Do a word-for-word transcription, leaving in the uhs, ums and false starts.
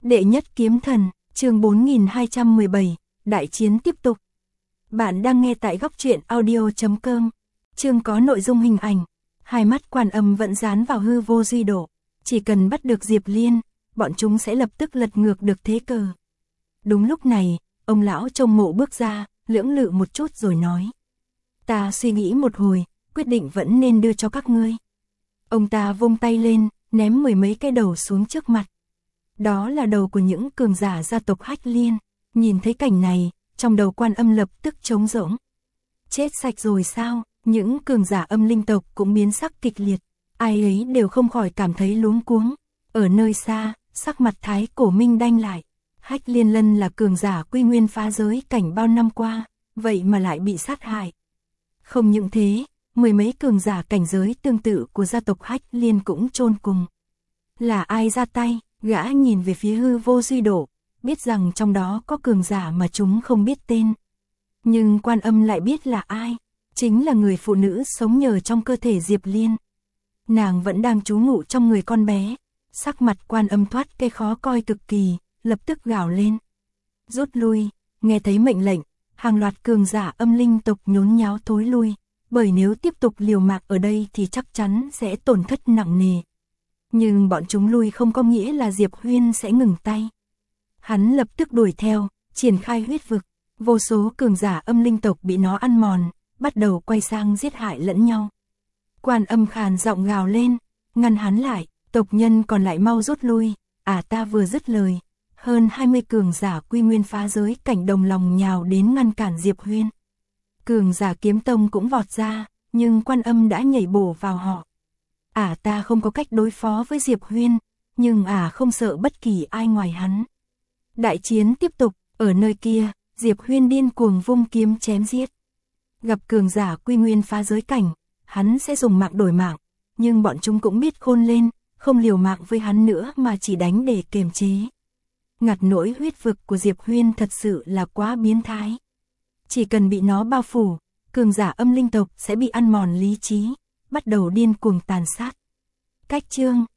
Đệ nhất kiếm thần, chương bốn nghìn hai trăm mười bảy, đại chiến tiếp tục. Bạn đang nghe tại góc truyện audio chấm com. Chương có nội dung hình ảnh. Hai mắt Quan Âm vẫn dán vào hư vô duy độ. Chỉ cần bắt được Diệp Liên, bọn chúng sẽ lập tức lật ngược được thế cờ. Đúng lúc này, ông lão trong mộ bước ra, lưỡng lự một chút rồi nói. Ta suy nghĩ một hồi, quyết định vẫn nên đưa cho các ngươi. Ông ta vung tay lên, ném mười mấy cái đầu xuống trước mặt. Đó là đầu của những cường giả gia tộc Hách Liên. Nhìn thấy cảnh này, trong đầu Quan Âm lập tức trống rỗng. Chết sạch rồi sao? Những cường giả âm linh tộc cũng biến sắc kịch liệt. Ai ấy đều không khỏi cảm thấy luống cuống. Ở nơi xa, sắc mặt Thái Cổ Minh đanh lại. Hách Liên Lân là cường giả quy nguyên phá giới cảnh bao năm qua, vậy mà lại bị sát hại. Không những thế, mười mấy cường giả cảnh giới tương tự của gia tộc Hách Liên cũng chôn cùng. Là ai ra tay? Gã nhìn về phía hư vô duy độ, biết rằng trong đó có cường giả mà chúng không biết tên. Nhưng Quan Âm lại biết là ai, chính là người phụ nữ sống nhờ trong cơ thể Diệp Liên. Nàng vẫn đang trú ngụ trong người con bé, sắc mặt Quan Âm thoát cái khó coi cực kỳ, lập tức gào lên. Rút lui, nghe thấy mệnh lệnh, hàng loạt cường giả âm linh tộc nhốn nháo thối lui, bởi nếu tiếp tục liều mạng ở đây thì chắc chắn sẽ tổn thất nặng nề. Nhưng bọn chúng lui không có nghĩa là Diệp Huyên sẽ ngừng tay. Hắn lập tức đuổi theo, triển khai huyết vực, vô số cường giả âm linh tộc bị nó ăn mòn, bắt đầu quay sang giết hại lẫn nhau. Quan Âm khàn giọng gào lên, ngăn hắn lại, tộc nhân còn lại mau rút lui. À ta vừa dứt lời, hơn hai mươi cường giả quy nguyên phá giới cảnh đồng lòng nhào đến ngăn cản Diệp Huyên. Cường giả kiếm tông cũng vọt ra, nhưng Quan Âm đã nhảy bổ vào họ. À ta không có cách đối phó với Diệp Huyên, nhưng à không sợ bất kỳ ai ngoài hắn. Đại chiến tiếp tục, ở nơi kia, Diệp Huyên điên cuồng vung kiếm chém giết. Gặp cường giả quy nguyên phá giới cảnh, hắn sẽ dùng mạng đổi mạng, nhưng bọn chúng cũng biết khôn lên, không liều mạng với hắn nữa mà chỉ đánh để kiềm chế. Ngặt nỗi huyết vực của Diệp Huyên thật sự là quá biến thái. Chỉ cần bị nó bao phủ, cường giả âm linh tộc sẽ bị ăn mòn lý trí, bắt đầu điên cuồng tàn sát. Cách chương,